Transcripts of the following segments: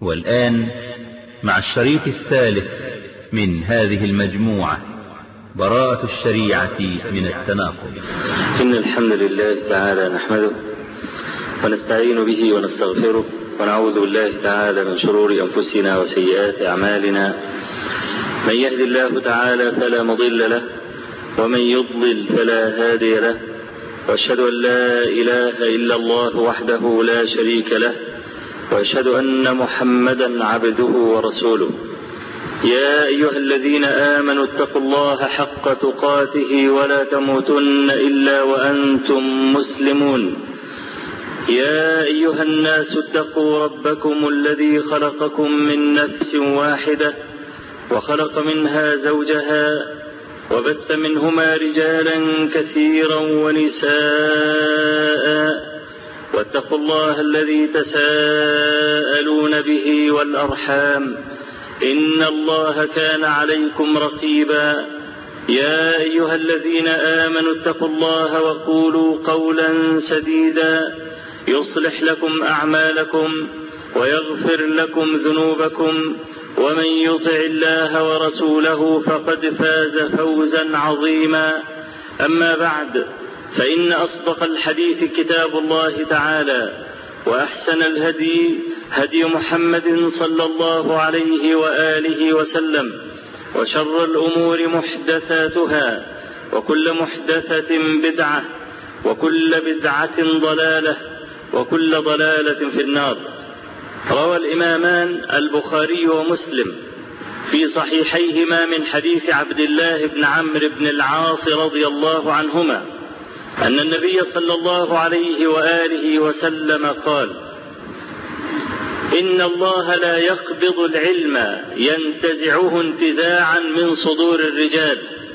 والآن مع الشريط الثالث من هذه المجموعة، براءة الشريعة من التناقض. إن الحمد لله تعالى نحمده ونستعين به ونستغفره ونعوذ بالله تعالى من شرور أنفسنا وسيئات أعمالنا. من يهد الله تعالى فلا مضل له ومن يضلل فلا هادي له، وأشهد أن لا إله إلا الله وحده لا شريك له، وأشهد أن محمدا عبده ورسوله. يا أيها الذين آمنوا اتقوا الله حق تقاته ولا تموتن إلا وأنتم مسلمون. يا أيها الناس اتقوا ربكم الذي خلقكم من نفس واحدة وخلق منها زوجها وبث منهما رجالا كثيرا ونساء، واتقوا الله الذي تساءلون به والأرحام إن الله كان عليكم رقيبا. يا أيها الذين آمنوا اتقوا الله وقولوا قولا سديدا يصلح لكم أعمالكم ويغفر لكم ذنوبكم، ومن يطع الله ورسوله فقد فاز فوزا عظيما. أما بعد، فإن أصدق الحديث كتاب الله تعالى، وأحسن الهدي هدي محمد صلى الله عليه وآله وسلم، وشر الأمور محدثاتها، وكل محدثة بدعة، وكل بدعة ضلالة، وكل ضلالة في النار. روى الإمامان البخاري ومسلم في صحيحيهما من حديث عبد الله بن عمرو بن العاص رضي الله عنهما أن النبي صلى الله عليه وآله وسلم قال: إن الله لا يقبض العلم ينتزعه انتزاعا من صدور الرجال،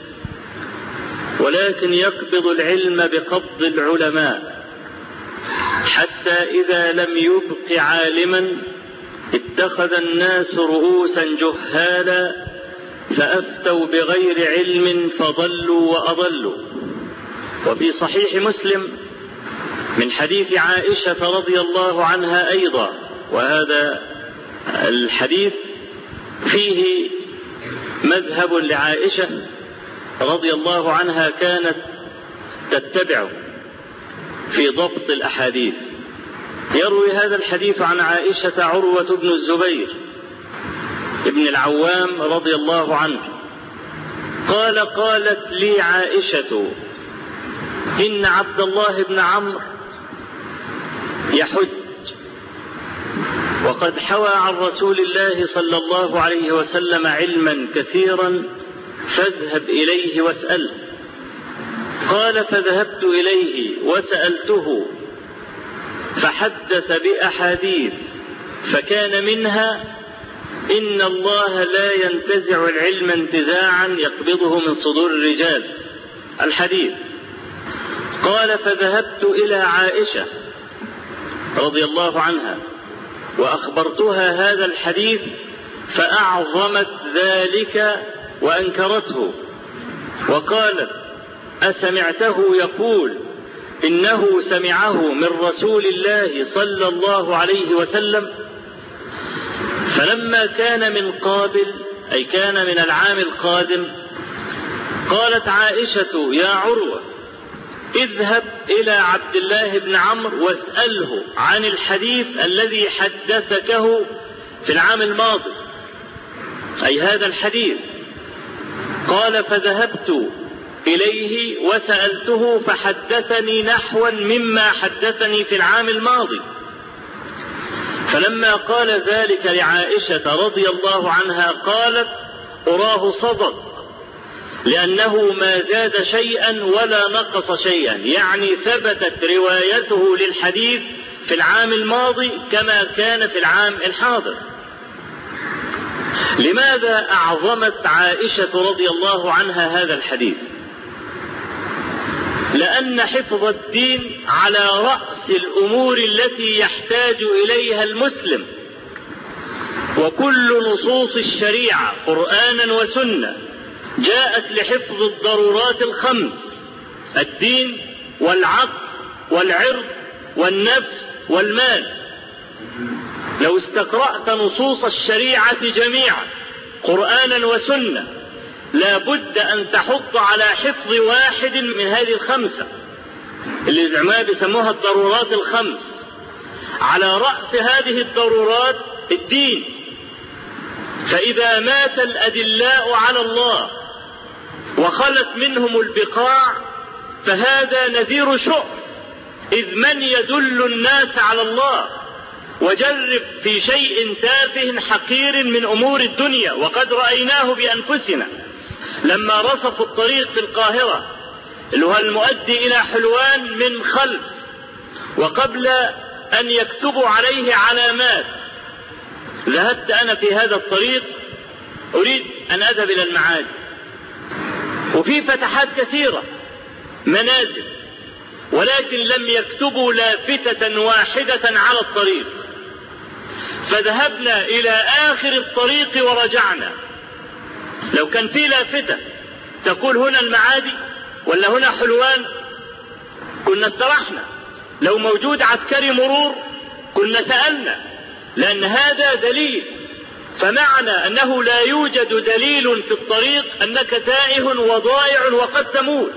ولكن يقبض العلم بقبض العلماء، حتى إذا لم يبق عالما اتخذ الناس رؤوسا جهالا فأفتوا بغير علم فضلوا وأضلوا. وفي صحيح مسلم من حديث عائشة رضي الله عنها أيضا، وهذا الحديث فيه مذهب لعائشة رضي الله عنها كانت تتبعه في ضبط الأحاديث. يروي هذا الحديث عن عائشة عروة بن الزبير ابن العوام رضي الله عنه قال: قالت لي عائشة: إن عبد الله بن عمرو يحج، وقد حوى عن رسول الله صلى الله عليه وسلم علما كثيرا، فاذهب إليه واسأله. قال: فذهبت إليه وسألته فحدث بأحاديث، فكان منها: إن الله لا ينتزع العلم انتزاعا يقبضه من صدور الرجال، الحديث. قال: فذهبت إلى عائشة رضي الله عنها وأخبرتها هذا الحديث، فأعظمت ذلك وأنكرته، وقالت: أسمعته يقول إنه سمعه من رسول الله صلى الله عليه وسلم؟ فلما كان من قابل، أي كان من العام القادم، قالت عائشة: يا عروة، اذهب إلى عبد الله بن عمرو واسأله عن الحديث الذي حدثكه في العام الماضي، أي هذا الحديث. قال: فذهبت إليه وسألته فحدثني نحوا مما حدثني في العام الماضي. فلما قال ذلك لعائشة رضي الله عنها قالت: أراه صدق، لأنه ما زاد شيئا ولا نقص شيئا، يعني ثبتت روايته للحديث في العام الماضي كما كان في العام الحاضر. لماذا أعظمت عائشة رضي الله عنها هذا الحديث؟ لأن حفظ الدين على رأس الأمور التي يحتاج إليها المسلم، وكل نصوص الشريعة قرآنا وسنة جاءت لحفظ الضرورات الخمس: الدين والعقل والعرض والنفس والمال. لو استقرأت نصوص الشريعة جميعا قرآنا وسنة لا بد أن تحط على حفظ واحد من هذه الخمسة اللي العلماء بيسموها الضرورات الخمس. على رأس هذه الضرورات الدين، فإذا مات الأدلاء على الله وخلت منهم البقاع فهذا نذير شؤم، إذ من يدل الناس على الله؟ وجرب في شيء تافه حقير من أمور الدنيا، وقد رأيناه بأنفسنا لما رصفوا الطريق في القاهرة اللي هو المؤدي إلى حلوان من خلف، وقبل أن يكتبوا عليه علامات ذهبت أنا في هذا الطريق أريد أن أذهب إلى المعادي، وفي فتحات كثيرة منازل، ولكن لم يكتبوا لافتة واحدة على الطريق، فذهبنا إلى آخر الطريق ورجعنا. لو كان في لافتة تقول هنا المعادي ولا هنا حلوان كنا استرحنا، لو موجود عسكري مرور كنا سألنا، لأن هذا دليل. فمعنى أنه لا يوجد دليل في الطريق أنك تائه وضائع وقد تموت.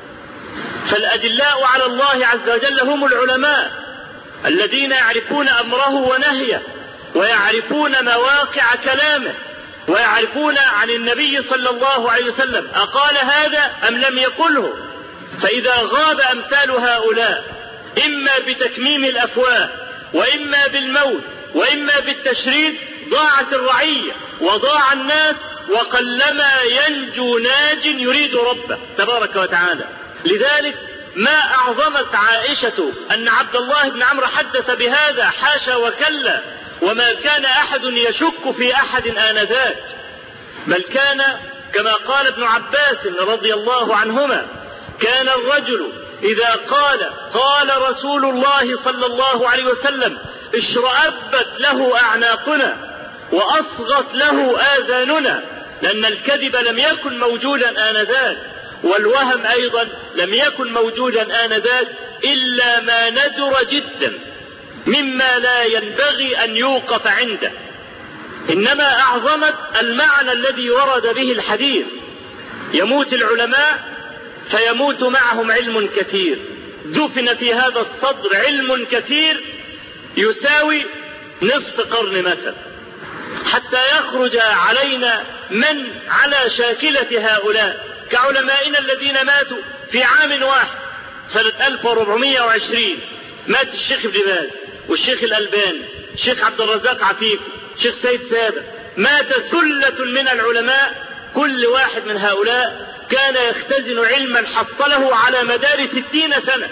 فالأدلاء على الله عز وجل هم العلماء الذين يعرفون أمره ونهيه، ويعرفون مواقع كلامه، ويعرفون عن النبي صلى الله عليه وسلم أقال هذا أم لم يقله. فإذا غاب أمثال هؤلاء إما بتكميم الأفواه وإما بالموت وإما بالتشريد ضاعت الرعية وضاع الناس، وقلما ينجو ناج يريد ربه تبارك وتعالى. لذلك ما أعظمت عائشة أن عبد الله بن عمرو حدث بهذا، حاشا وكلا، وما كان أحد يشك في أحد آنذاك، بل كان كما قال ابن عباس رضي الله عنهما كان الرجل إذا قال رسول الله صلى الله عليه وسلم اشرأبت له أعناقنا وأصغت له آذاننا، لأن الكذب لم يكن موجودا آنذاك، والوهم أيضا لم يكن موجودا آنذاك إلا ما ندر جدا مما لا ينبغي أن يوقف عنده. إنما أعظمت المعنى الذي ورد به الحديث: يموت العلماء فيموت معهم علم كثير. دفن في هذا الصدر علم كثير يساوي نصف قرن مثلا، حتى يخرج علينا من على شاكلة هؤلاء كعلمائنا الذين ماتوا في عام واحد سنة 1420. مات الشيخ ابن باز والشيخ الألباني، الشيخ عبد الرزاق عفيف، الشيخ سيد سابق، مات ثلة من العلماء. كل واحد من هؤلاء كان يختزن علما حصله على مدار 60 سنة،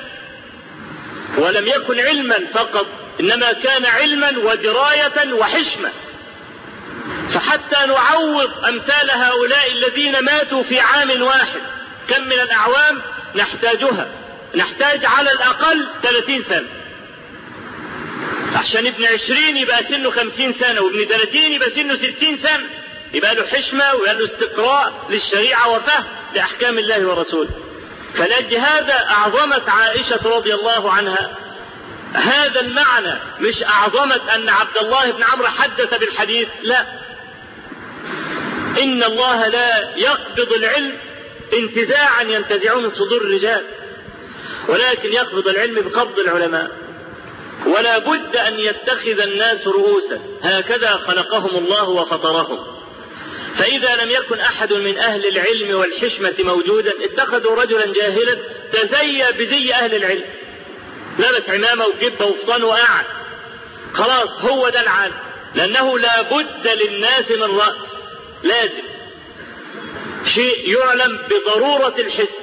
ولم يكن علما فقط، إنما كان علما ودراية وحشمة. فحتى نعوض أمثال هؤلاء الذين ماتوا في عام واحد كم من الأعوام نحتاجها؟ نحتاج على الأقل 30 سنة، عشان ابن 20 يبقى سنه 50 سنة، وابن 30 يبقى سنه 60 سنة، يبقى له حشمة ويبقى له استقراء للشريعة وفهم لأحكام الله ورسوله. فلأجل هذا أعظمت عائشة رضي الله عنها هذا المعنى، مش أعظمت أن عبد الله بن عمرو حدث بالحديث، لا، إن الله لا يقبض العلم انتزاعا ينتزعه من صدور الرجال، ولكن يقبض العلم بقبض العلماء. ولا بد أن يتخذ الناس رؤوسا، هكذا خلقهم الله وفطرهم. فإذا لم يكن أحد من أهل العلم والحشمة موجودا اتخذوا رجلا جاهلا تزيى بزي أهل العلم، لبس عمامة وجبة وفطان وقعد، خلاص هو ده العالم، لأنه لا بد للناس من رأس، لازم شيء يعلم بضرورة الحس.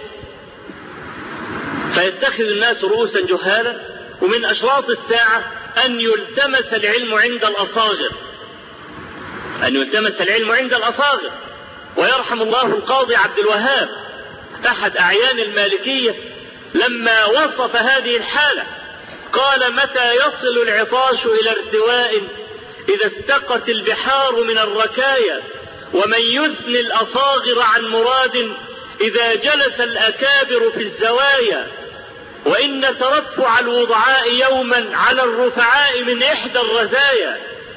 فيتخذ الناس رؤوسا جهالا. ومن أشراط الساعة أن يلتمس العلم عند الأصاغر، أن يلتمس العلم عند الأصاغر. ويرحم الله القاضي عبد الوهاب أحد أعيان المالكية لما وصف هذه الحالة قال: متى يصل العطاش إلى ارتواء إذا استقت البحار من الركايا، ومن يثني الأصاغر عن مراد إذا جلس الأكابر في الزوايا، وإن ترفع الوضعاء يوما على الرفعاء من إحدى الرزايا،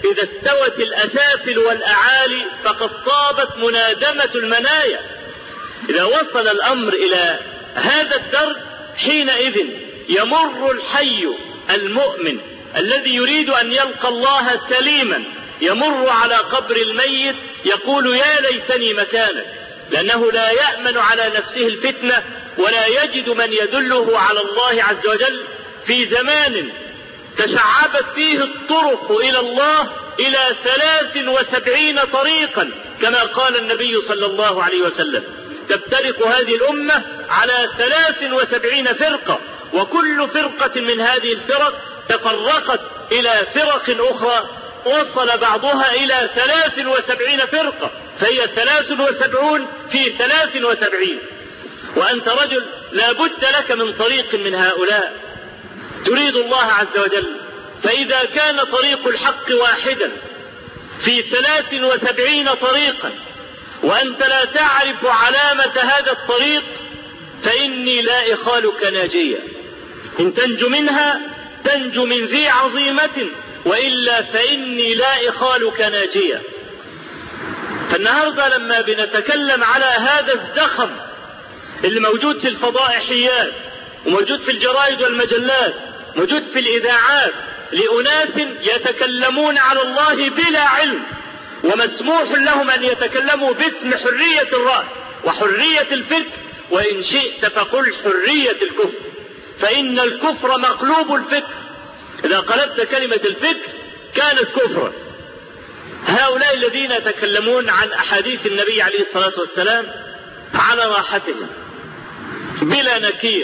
إذا استوت الأسافل والأعالي فقد طابت منادمة المنايا. إذا وصل الأمر إلى هذا الدرج حينئذ يمر الحي المؤمن الذي يريد أن يلقى الله سليما يمر على قبر الميت يقول يا ليتني مكانك، لأنه لا يأمن على نفسه الفتنة ولا يجد من يدله على الله عز وجل في زمان تشعبت فيه الطرق إلى الله إلى 73 طريقا كما قال النبي صلى الله عليه وسلم. تفترق هذه الأمة على 73 فرقة، وكل فرقة من هذه الفرق تفرقت إلى فرق أخرى وصل بعضها إلى 73 فرقة، فهي 73 في 73. وأنت رجل لا بد لك من طريق من هؤلاء تريد الله عز وجل، فإذا كان طريق الحق واحدا في 73 طريقا وأنت لا تعرف علامة هذا الطريق فإني لا إخالك ناجيا، إن تنجو منها تنجو من ذي عظيمة، وإلا فإني لا إخالك ناجيا. فالنهاردة لما بنتكلم على هذا الزخم اللي موجود في الفضائحيات وموجود في الجرائد والمجلات موجود في الإذاعات لأناس يتكلمون على الله بلا علم، ومسموح لهم أن يتكلموا باسم حرية الرأي وحرية الفكر، وإن شئت فقل حرية الكفر، فإن الكفر مقلوب الفكر، إذا قلبت كلمة الفكر كانت كفرا. هؤلاء الذين يتكلمون عن أحاديث النبي عليه الصلاة والسلام على راحتهم بلا نكير،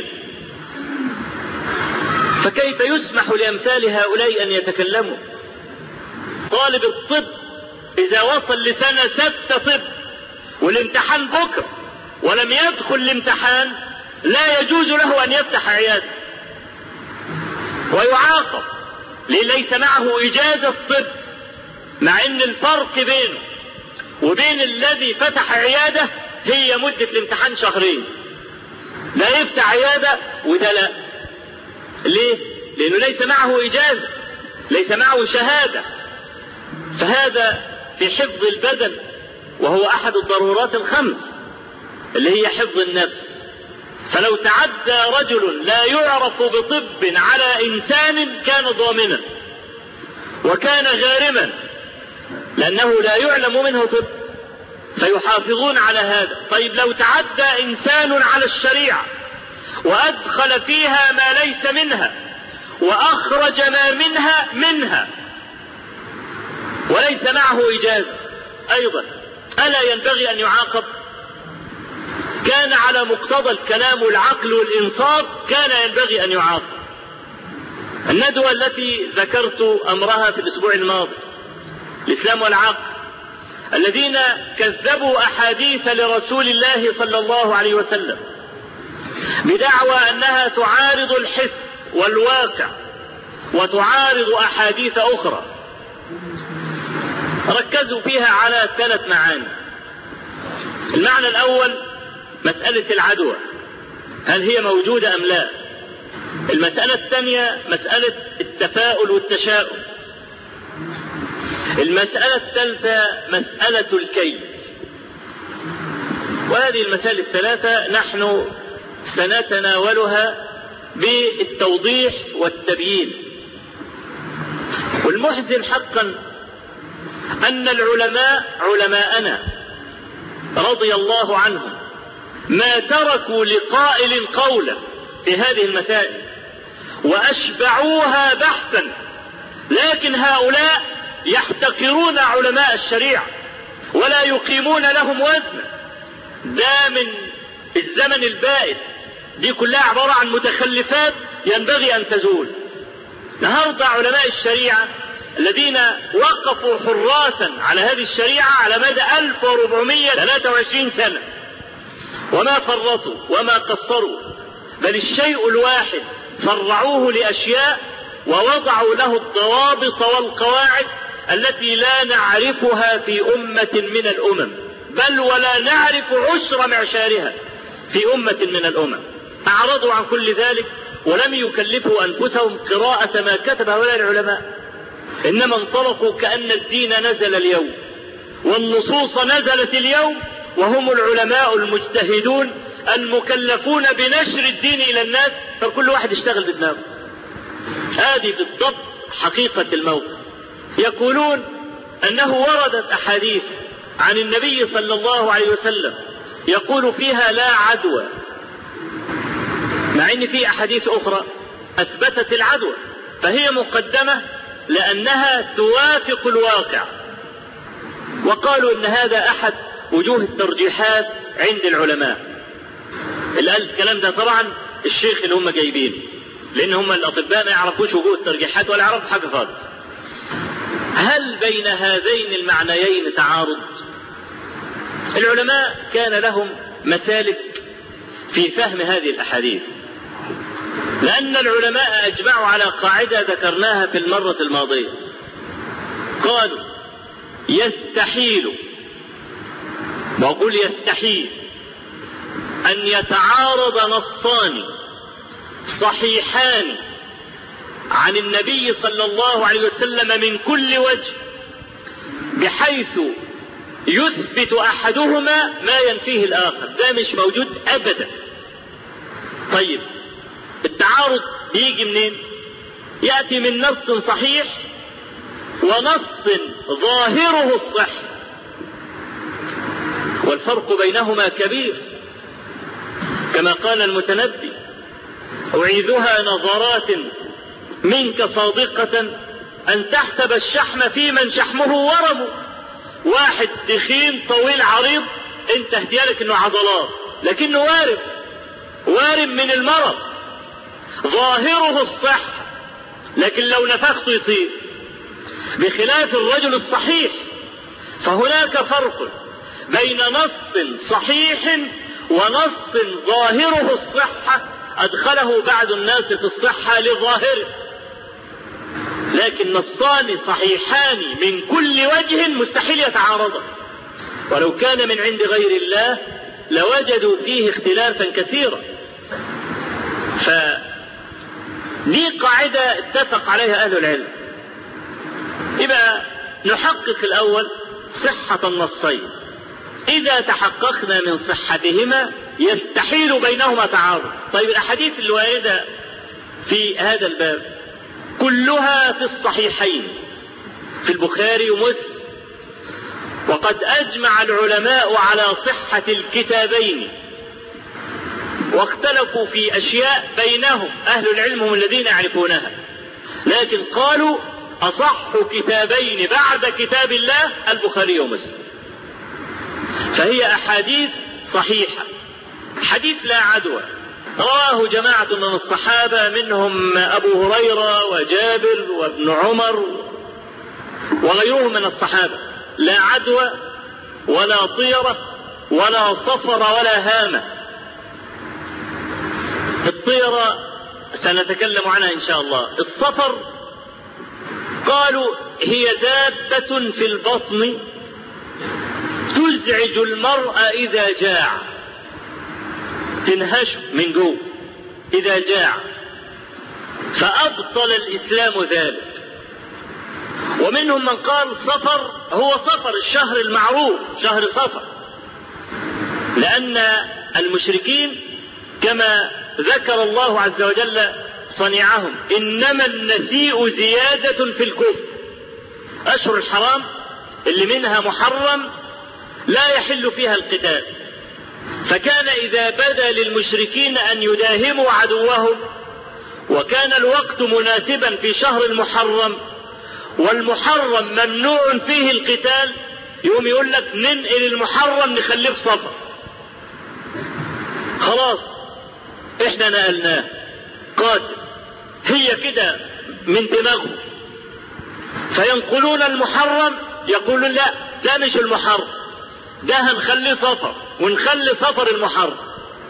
فكيف يسمح لأمثال هؤلاء أن يتكلموا؟ طالب الطب إذا وصل لسنة 6 طب والامتحان بكرة ولم يدخل الامتحان لا يجوز له أن يفتح عيادة ويعاقب، ليس معه إجازة طب، مع أن الفرق بينه وبين الذي فتح عيادة هي مدة الامتحان 2 شهر. لا يفتح عيادة وده لا. ليه؟ لأنه ليس معه إجازة، ليس معه شهادة. فهذا في حفظ البدن، وهو أحد الضرورات الخمس اللي هي حفظ النفس. فلو تعدى رجل لا يعرف بطب على إنسان كان ضامنا وكان غارما، لأنه لا يعلم منه طب، فيحافظون على هذا. طيب لو تعدى إنسان على الشريعة وأدخل فيها ما ليس منها وأخرج ما منها وليس معه إجازة أيضا، ألا ينبغي أن يعاقب؟ كان على مقتضى الكلام والعقل والإنصاف كان ينبغي أن يعاقب. الندوة التي ذكرت أمرها في الأسبوع الماضي، الإسلام والعقل، الذين كذبوا أحاديث لرسول الله صلى الله عليه وسلم بدعوى أنها تعارض الحس والواقع وتعارض أحاديث أخرى، ركزوا فيها على 3 معاني. المعنى الأول مسألة العدوى، هل هي موجودة أم لا؟ المسألة الثانية مسألة التفاؤل والتشاؤم. المسألة الثالثة مسألة الكيد. وهذه المسائل ال3 نحن سنتناولها بالتوضيح والتبيين. والمحزن حقا أن العلماء علماءنا رضي الله عنهم ما تركوا لقائل قولا في هذه المسائل وأشبعوها بحثا، لكن هؤلاء يحتقرون علماء الشريعة ولا يقيمون لهم وزنا. ده من الزمن البائد، دي كلها عبارة عن متخلفات ينبغي أن تزول. النهارده علماء الشريعة الذين وقفوا حراسا على هذه الشريعة على مدى 1423 سنة وما فرطوا وما قصروا، بل الشيء الواحد فرعوه لأشياء ووضعوا له الضوابط والقواعد التي لا نعرفها في أمة من الأمم، بل ولا نعرف عشر معشارها في أمة من الأمم. أعرضوا عن كل ذلك ولم يكلفوا أنفسهم قراءة ما كتب هؤلاء العلماء. إنما انطلقوا كأن الدين نزل اليوم والنصوص نزلت اليوم، وهم العلماء المجتهدون المكلفون بنشر الدين إلى الناس، فكل واحد يشتغل بدماغه. هذه بالضبط حقيقة الموقف. يقولون أنه وردت أحاديث عن النبي صلى الله عليه وسلم يقول فيها لا عدوى، مع أن في أحاديث أخرى أثبتت العدوى، فهي مقدمة لأنها توافق الواقع. وقالوا أن هذا أحد وجوه الترجيحات عند العلماء. الكلام ده طبعا الشيخ اللي هم جايبين، لأن هم الأطباء ما يعرفوش وجوه الترجيحات ولا يعرفوا حاجة خالص. هل بين هذين المعنيين تعارض؟ العلماء كان لهم مسالك في فهم هذه الأحاديث، لأن العلماء أجمعوا على قاعدة ذكرناها في المرة الماضية. قالوا يستحيل، وأقول يستحيل، أن يتعارض نصان صحيحان عن النبي صلى الله عليه وسلم من كل وجه بحيث يثبت أحدهما ما ينفيه الآخر. ده مش موجود أبدا. طيب التعارض بيجي منين؟ يأتي من نص صحيح ونص ظاهره الصحة، والفرق بينهما كبير. كما قال المتنبي: أعيذها نظرات منك صادقة أن تحسب الشحم في من شحمه ورم. واحد تخين طويل عريض انت اهتيالك انه عضلات، لكنه وارم من المرض، ظاهره الصحة، لكن لو نفخته يطير، بخلاف الرجل الصحيح. فهناك فرق بين نص صحيح ونص ظاهره الصحة أدخله بعض الناس في الصحة لظاهره، لكن نصان صحيحان من كل وجه مستحيل يتعارضا، ولو كان من عند غير الله لوجدوا فيه اختلافا كثيرا. فدي قاعدة اتفق عليها أهل العلم. يبقى نحقق الأول صحة النصين، إذا تحققنا من صحتهما يستحيل بينهما تعارض. طيب الأحاديث الواردة في هذا الباب كلها في الصحيحين في البخاري ومسلم، وقد أجمع العلماء على صحة الكتابين، واختلفوا في أشياء بينهم، أهل العلم هم الذين يعرفونها، لكن قالوا أصح كتابين بعد كتاب الله البخاري ومسلم. فهي أحاديث صحيحة. حديث لا عدوى رواه جماعة من الصحابة، منهم أبو هريرة وجابر وابن عمر وغيرهم من الصحابة: لا عدوى ولا طيرة ولا صفر ولا هامة. الطيرة سنتكلم عنها إن شاء الله. الصفر قالوا هي دابة في البطن تزعج المرء إذا جاع، تنهش من جوه إذا جاع، فأبطل الإسلام ذلك. ومنهم من قال صفر هو صفر الشهر المعروف، شهر صفر، لأن المشركين كما ذكر الله عز وجل صنيعهم: إنما النسيء زيادة في الكفر. أشهر الحرام اللي منها محرم لا يحل فيها القتال، فكان إذا بدا للمشركين أن يداهموا عدوهم وكان الوقت مناسبا في شهر المحرم والمحرم ممنوع فيه القتال، يوم يقول لك ننقل المحرم نخليه في صفر، خلاص احنا نقلناه قاتل، هي كده من دماغهم. فينقلون المحرم، يقولون لا ده مش المحرم، ده هنخليه صفر ونخلي صفر المحرم.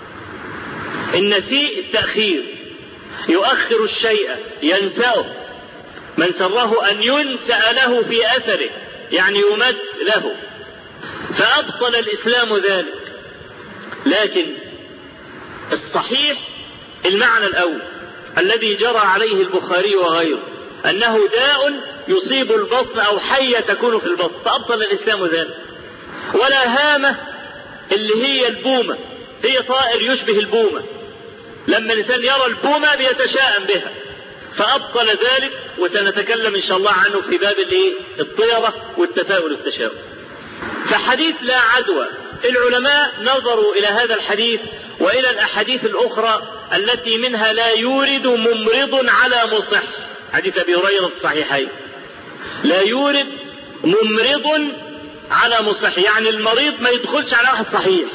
النسيء التأخير، يؤخر الشيء ينساه، من سره أن ينسأ له في أثره يعني يمد له، فأبطل الإسلام ذلك. لكن الصحيح المعنى الأول الذي جرى عليه البخاري وغيره، أنه داء يصيب البطن أو حية تكون في البطن، فأبطل الإسلام ذلك. ولا هامة اللي هي البومة، هي طائر يشبه البومة، لما الإنسان يرى البومة بيتشائم بها، فأبطل ذلك، وسنتكلم إن شاء الله عنه في باب الطيرة والتفاؤل والتشاؤم. فحديث لا عدوى، العلماء نظروا إلى هذا الحديث وإلى الأحاديث الأخرى التي منها لا يورد ممرض على مصح، حديث أبي هريرة في الصحيحين، لا يورد ممرض على مصح، يعني المريض ما يدخلش على واحد صحيح.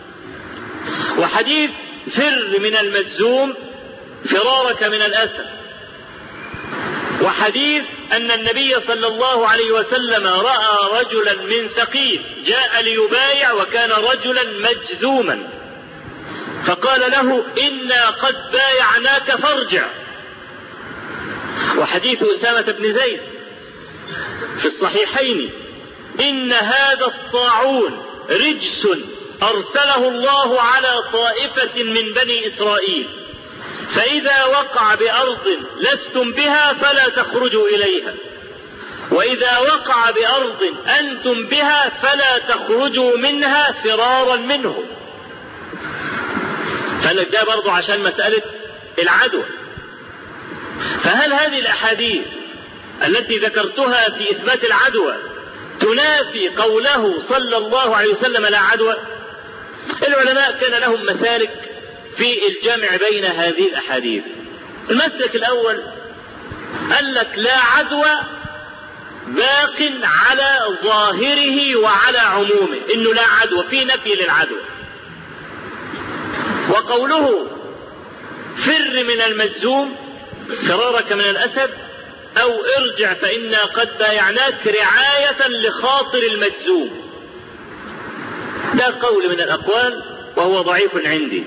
وحديث فر من المجذوم فرارك من الأسد. وحديث أن النبي صلى الله عليه وسلم رأى رجلا من ثقيف جاء ليبايع وكان رجلا مجذوما، فقال له إنا قد بايعناك فارجع. وحديث أسامة بن زيد في الصحيحين إن هذا الطاعون رجس أرسله الله على طائفة من بني إسرائيل، فإذا وقع بأرض لستم بها فلا تخرجوا إليها، وإذا وقع بأرض أنتم بها فلا تخرجوا منها فرارا منه. فلك ده برضو عشان مسألة العدوى. فهل هذه الأحاديث التي ذكرتها في إثبات العدوى تنافي قوله صلى الله عليه وسلم لا عدوى؟ العلماء كان لهم مسالك في الجمع بين هذه الأحاديث. المسلك الأول قال لك لا عدوى باق على ظاهره وعلى عمومه، إنه لا عدوى، في نفي للعدوى. وقوله فر من المجذوم فرارك من الأسد أو ارجع فإنا قد بايعناك رعاية لخاطر المجذوم، ده قول من الأقوال وهو ضعيف عندي.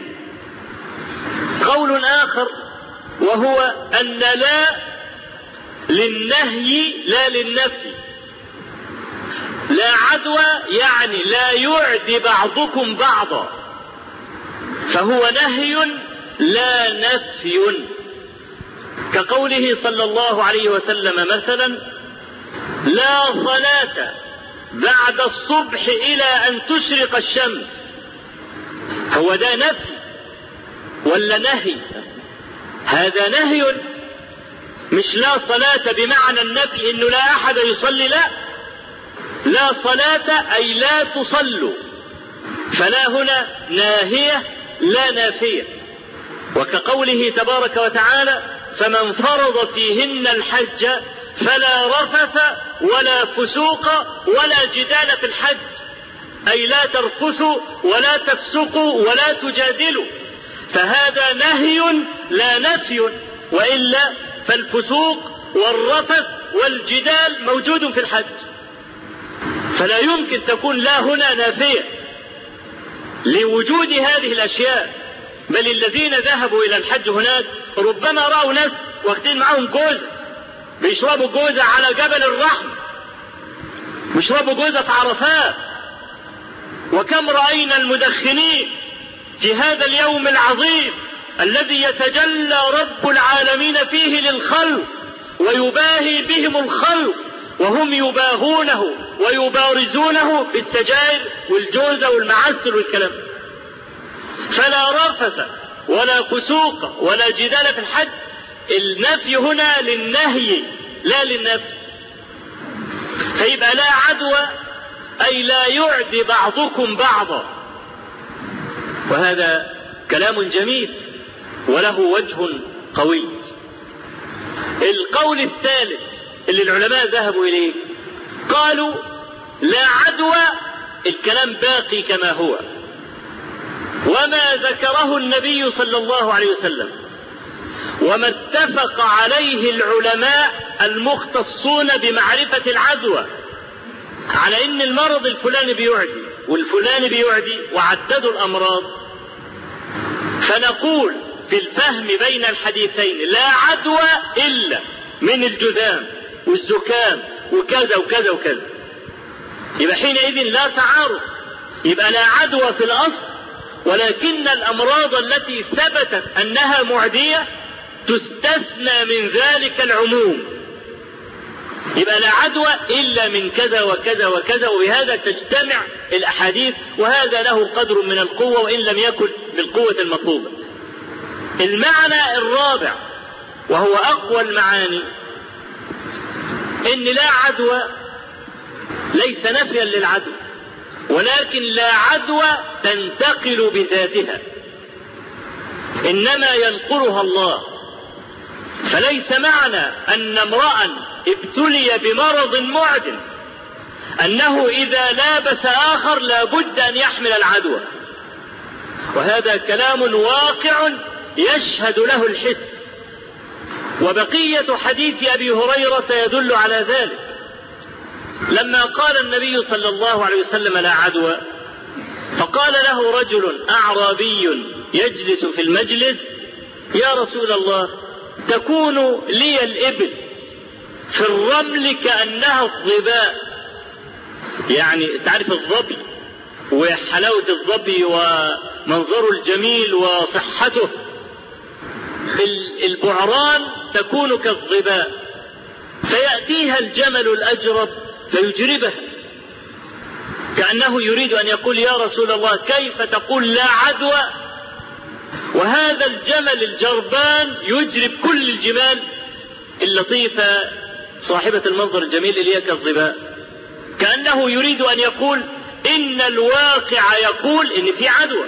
قول آخر وهو أن لا للنهي لا للنفي، لا عدوى يعني لا يعدي بعضكم بعضا، فهو نهي لا نفي، كقوله صلى الله عليه وسلم مثلا لا صلاة بعد الصبح إلى أن تشرق الشمس، هو ده نفي ولا نهي؟ هذا نهي، مش لا صلاة بمعنى النفي إنه لا أحد يصلي، لا صلاة أي لا تصلوا، فلا هنا ناهية لا نافية. وكقوله تبارك وتعالى فمن فرض فيهن الحج فلا رفث ولا فسوق ولا جدال في الحج، أي لا ترفثوا ولا تفسقوا ولا تجادلوا، فهذا نهي لا نفي، وإلا فالفسوق والرفث والجدال موجود في الحج، فلا يمكن تكون لا هنا نافية لوجود هذه الأشياء. بل الذين ذهبوا إلى الحج هناك ربما رأوا ناس واخدين معهم جوزة، بيشربوا جوزة على جبل الرحم، بيشربوا جوزة في عرفات. وكم رأينا المدخنين في هذا اليوم العظيم الذي يتجلى رب العالمين فيه للخلق ويباهي بهم الخلق، وهم يباهونه ويبارزونه بالسجائر والجوزة والمعسل والكلام. فلا رفث ولا فسوق ولا جدال في الحج، النفي هنا للنهي لا للنفي. فيبقى لا عدوى أي لا يعدي بعضكم بعضا، وهذا كلام جميل وله وجه قوي. القول الثالث اللي العلماء ذهبوا إليه قالوا لا عدوى، الكلام باقي كما هو، وما ذكره النبي صلى الله عليه وسلم وما اتفق عليه العلماء المختصون بمعرفة العدوى على ان المرض الفلاني بيعدي والفلاني بيعدي، وعددوا الامراض. فنقول في الفهم بين الحديثين لا عدوى الا من الجذام والزكام وكذا وكذا وكذا، يبقى حينئذ لا تعارض، يبقى لا عدوى في الاصل، ولكن الامراض التي ثبتت انها معدية تستثنى من ذلك العموم. يبقى لا عدوى إلا من كذا وكذا وكذا، وبهذا تجتمع الأحاديث، وهذا له قدر من القوة وإن لم يكن بالقوة المطلوبة. المعنى الرابع وهو أقوى المعاني، إن لا عدوى ليس نفيا للعدوى، ولكن لا عدوى تنتقل بذاتها، إنما ينقلها الله. فليس معنى أن امرأ ابتلي بمرض معدٍ أنه إذا لابس آخر لا بد أن يحمل العدوى، وهذا كلام واقع يشهد له الحس. وبقية حديث أبي هريرة يدل على ذلك. لما قال النبي صلى الله عليه وسلم لا عدوى، فقال له رجل أعرابي يجلس في المجلس: يا رسول الله، تكون لي الإبل في الرمل كأنها الظباء. يعني تعرف الظبي وحلاوة الظبي ومنظره الجميل وصحته، البعران تكون كالظباء، فيأتيها الجمل الأجرب فيجربها، كأنه يريد أن يقول: يا رسول الله، كيف تقول لا عدوى وهذا الجمل الجربان يجرب كل الجمال اللطيفة صاحبة المنظر الجميل اللي هي كالظباء؟ كأنه يريد أن يقول إن الواقع يقول إن في عدوى.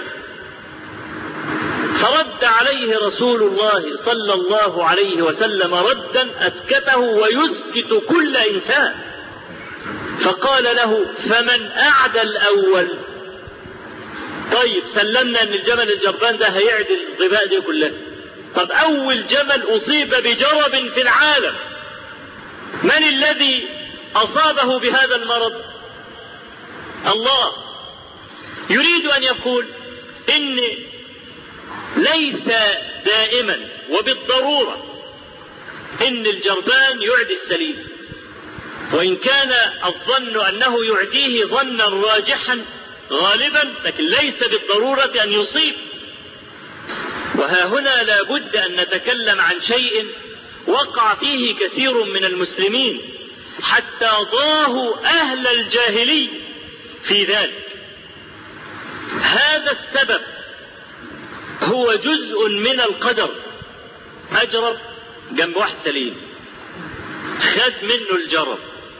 فرد عليه رسول الله صلى الله عليه وسلم ردا أسكته ويسكت كل إنسان، فقال له: فمن أعدى الأول؟ طيب سلمنا أن الجمل الجربان ده هيعدل الظباء دي كلها، طب أول جمل أصيب بجرب في العالم من الذي أصابه بهذا المرض؟ الله. يريد أن يقول إن ليس دائما وبالضرورة إن الجربان يعدي السليم، وإن كان الظن أنه يعديه ظنا راجحا غالبا، لكن ليس بالضرورة أن يصيب. وها هنا لا بد أن نتكلم عن شيء وقع فيه كثير من المسلمين حتى ضاهوا أهل الجاهلية في ذلك. هذا السبب هو جزء من القدر. أجرب جنب واحد سليم، خد منه الجرب.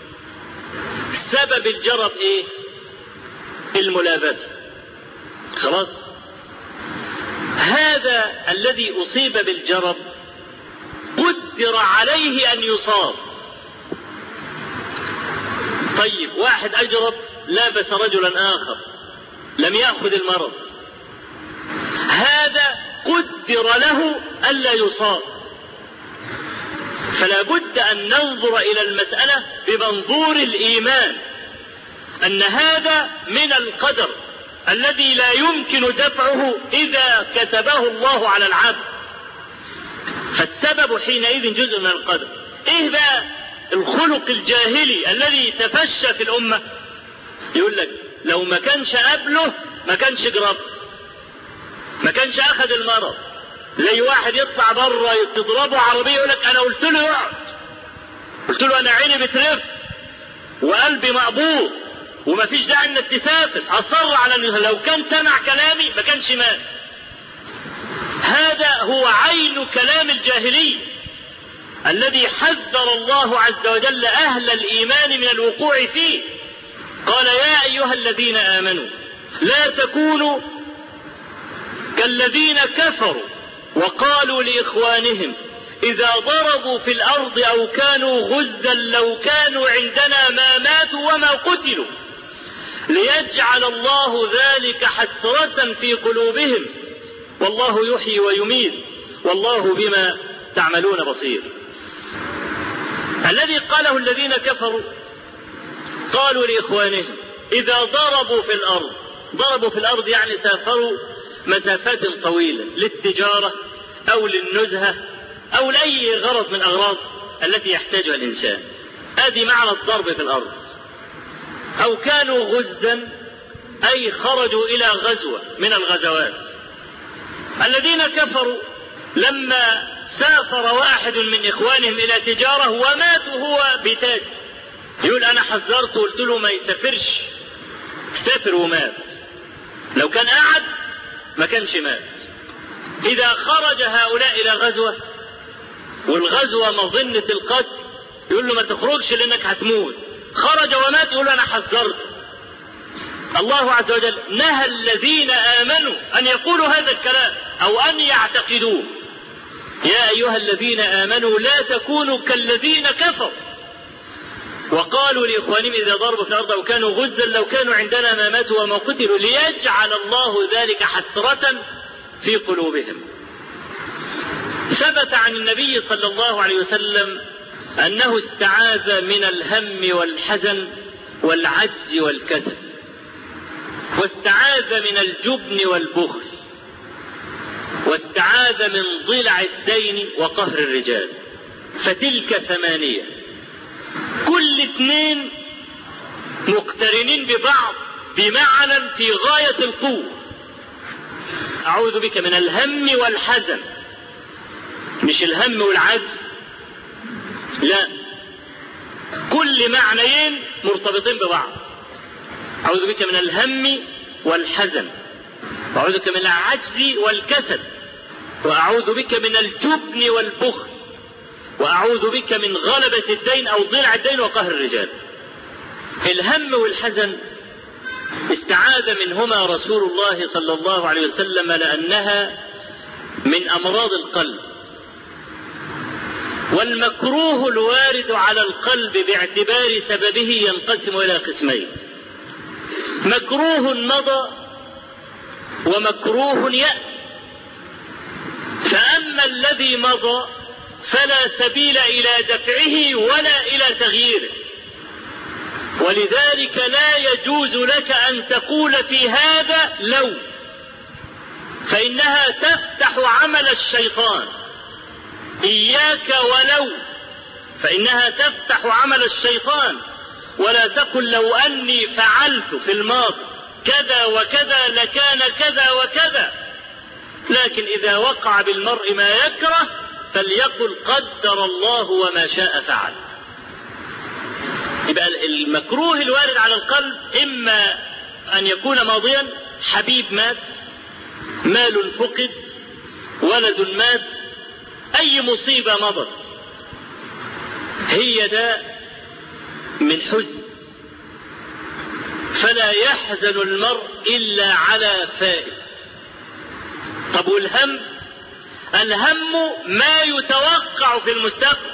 سبب الجرب إيه؟ الملابسة. خلاص، هذا الذي أصيب بالجرب قدر عليه أن يصاب. طيب واحد أجرب لابس رجلا آخر لم يأخذ المرض، هذا قدر له ألا يصاب. فلا بد أن ننظر إلى المسألة بمنظور الإيمان، أن هذا من القدر الذي لا يمكن دفعه إذا كتبه الله على العبد. فالسبب حينئذ جزء من القدر. إيه بقى الخلق الجاهلي الذي تفشى في الأمة؟ يقول لك لو ما كانش قبله ما كانش جرب، ما كانش أخذ المرض. زي واحد يطلع بره تضربه عربية يقول لك أنا قلت له يقعد، قلت له أنا عيني بترف وقلبي مقبوض وما فيش داعي انك تسافر، أصر على أنه لو كان سمع كلامي ما كانش مات. هذا هو عين كلام الجاهلية الذي حذر الله عز وجل أهل الإيمان من الوقوع فيه. قال: يا أيها الذين آمنوا لا تكونوا كالذين كفروا وقالوا لإخوانهم إذا ضربوا في الأرض أو كانوا غزا لو كانوا عندنا ما ماتوا وما قتلوا ليجعل الله ذلك حسرة في قلوبهم والله يحيي ويميت والله بما تعملون بصير. الذي قاله الذين كفروا قالوا لإخوانهم إذا ضربوا في الأرض، ضربوا في الأرض يعني سافروا مسافات طويلة للتجارة أو للنزهة أو لأي غرض من الأغراض التي يحتاجها الإنسان، هذه معنى الضرب في الأرض. أو كانوا غزا أي خرجوا إلى غزوة من الغزوات. الذين كفروا لما سافر واحد من إخوانهم إلى تجارة ومات وهو بتاج. يقول أنا حذرته وقلت له ما يسافرش، سافر ومات. لو كان قاعد ما كانش مات. إذا خرج هؤلاء إلى غزوة والغزوة مظنة القتل يقول له ما تخرجش لأنك هتموت. خرج ومات يقول له أنا حذرته. الله عز وجل نهى الذين آمنوا أن يقولوا هذا الكلام أو أن يعتقدوه. يا أيها الذين آمنوا لا تكونوا كالذين كفروا وقالوا لإخوانهم إذا ضربوا في الأرض أو كانوا غزا لو كانوا عندنا ما ماتوا وما قتلوا ليجعل الله ذلك حسرة في قلوبهم. ثبت عن النبي صلى الله عليه وسلم أنه استعاذ من الهم والحزن والعجز والكسل، واستعاذ من الجبن والبخل، واستعاذ من ضلع الدين وقهر الرجال. فتلك 8 كل 2 مقترنين ببعض بمعنى في غاية القوة. أعوذ بك من الهم والحزن، مش الهم والعجز، لا، كل معنيين مرتبطين ببعض. أعوذ بك من الهم والحزن، وأعوذ بك من العجز والكسل، وأعوذ بك من الجبن والبخل، وأعوذ بك من غلبة الدين أو ضلع الدين وقهر الرجال. الهم والحزن استعاذ منهما رسول الله صلى الله عليه وسلم لأنها من أمراض القلب. والمكروه الوارد على القلب باعتبار سببه ينقسم إلى قسمين: مكروه مضى ومكروه يأتي. فأما الذي مضى فلا سبيل إلى دفعه ولا إلى تغييره، ولذلك لا يجوز لك أن تقول في هذا لو، فإنها تفتح عمل الشيطان. إياك ولو، فإنها تفتح عمل الشيطان. ولا تقل لو أني فعلت في الماضي كذا وكذا لكان كذا وكذا، لكن إذا وقع بالمرء ما يكره فليقل قدر الله وما شاء فعل. يبقى المكروه الوارد على القلب إما أن يكون ماضيا: حبيب مات، مال فقد، ولد مات، أي مصيبة مضت، هي ده من حزن. فلا يحزن المرء إلا على فائد. طب والهم؟ الهم ما يتوقع في المستقبل،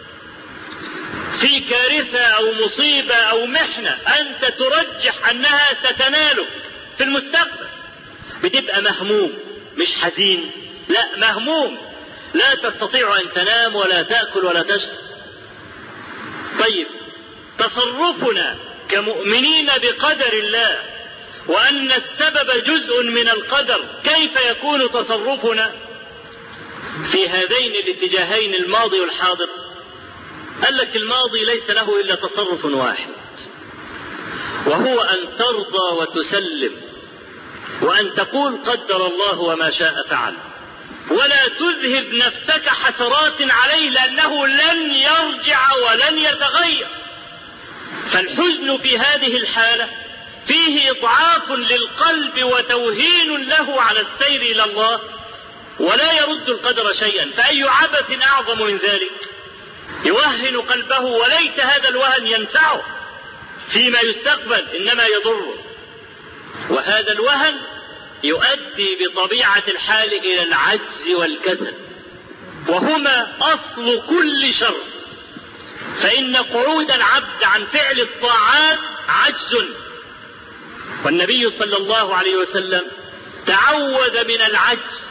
في كارثة أو مصيبة أو محنة أنت ترجح أنها ستنالك في المستقبل، بتبقى مهموم، مش حزين، لا، مهموم، لا تستطيع أن تنام ولا تأكل ولا تشرب. طيب، تصرفنا كمؤمنين بقدر الله وأن السبب جزء من القدر، كيف يكون تصرفنا في هذين الاتجاهين الماضي والحاضر؟ قال لك الماضي ليس له إلا تصرف واحد، وهو أن ترضى وتسلم وأن تقول قدر الله وما شاء فعل، ولا تذهب نفسك حسرات عليه لأنه لن يرجع ولن يتغير. فالحزن في هذه الحالة فيه إضعاف للقلب وتوهين له على السير إلى الله، ولا يرد القدر شيئا. فأي عبث أعظم من ذلك؟ يوهن قلبه، وليت هذا الوهن ينفعه فيما يستقبل، إنما يضره. وهذا الوهن يؤدي بطبيعة الحال إلى العجز والكسل، وهما أصل كل شر. فإن قعود العبد عن فعل الطاعات عجز، والنبي صلى الله عليه وسلم تعوذ من العجز،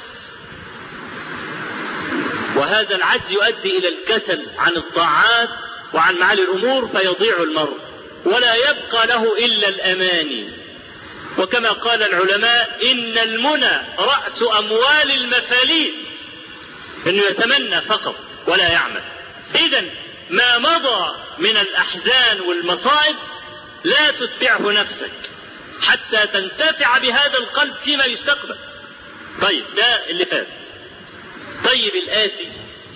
وهذا العجز يؤدي إلى الكسل عن الطاعات وعن معالي الأمور، فيضيع المرء ولا يبقى له إلا الأماني. وكما قال العلماء: إن المنى رأس أموال المفاليس، إنه يتمنى فقط ولا يعمل. إذن ما مضى من الأحزان والمصائب لا تتبعه نفسك حتى تنتفع بهذا القلب فيما يستقبل. طيب، ده اللي فات. طيب، الآتي: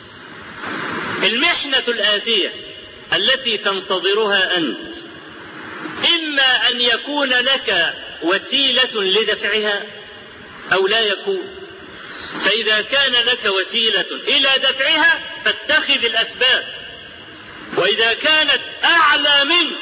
المحنة الآتية التي تنتظرها أنت إما أن يكون لك وسيلة لدفعها أو لا يكون. فإذا كان لك وسيلة إلى دفعها فاتخذ الأسباب، وإذا كانت أعلى منك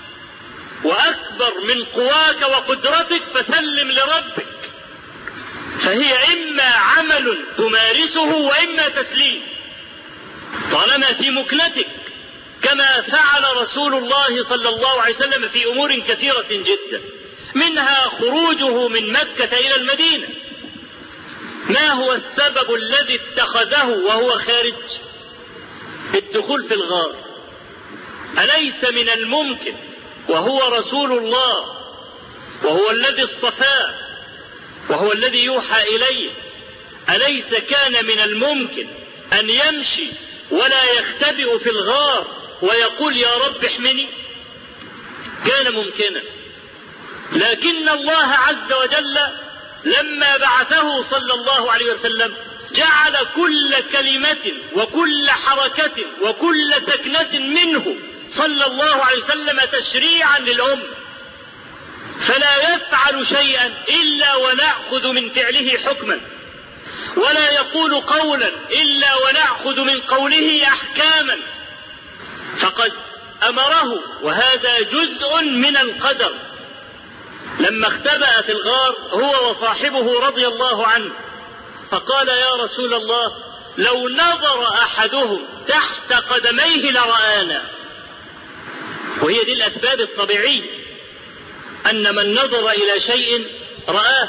وأكبر من قواك وقدرتك فسلم لربك، فهي إما عمل تمارسه وإما تسليم طالما في مكنتك، كما فعل رسول الله صلى الله عليه وسلم في أمور كثيرة جدا، منها خروجه من مكة إلى المدينة. ما هو السبب الذي اتخذه وهو خارج؟ الدخول في الغار. أليس من الممكن وهو رسول الله وهو الذي اصطفاه وهو الذي يوحى إليه، أليس كان من الممكن أن يمشي ولا يختبئ في الغار ويقول يا رب احمني؟ كان ممكنا، لكن الله عز وجل لما بعثه صلى الله عليه وسلم جعل كل كلمة وكل حركة وكل سكنة منه صلى الله عليه وسلم تشريعا للأمة، فلا يفعل شيئا إلا ونأخذ من فعله حكما، ولا يقول قولا إلا ونأخذ من قوله أحكاما. فقد أمره، وهذا جزء من القدر، لما اختبأ في الغار هو وصاحبه رضي الله عنه، فقال يا رسول الله لو نظر أحدهم تحت قدميه لرآنا. وهي دي الأسباب الطبيعية، أن من نظر إلى شيء رآه،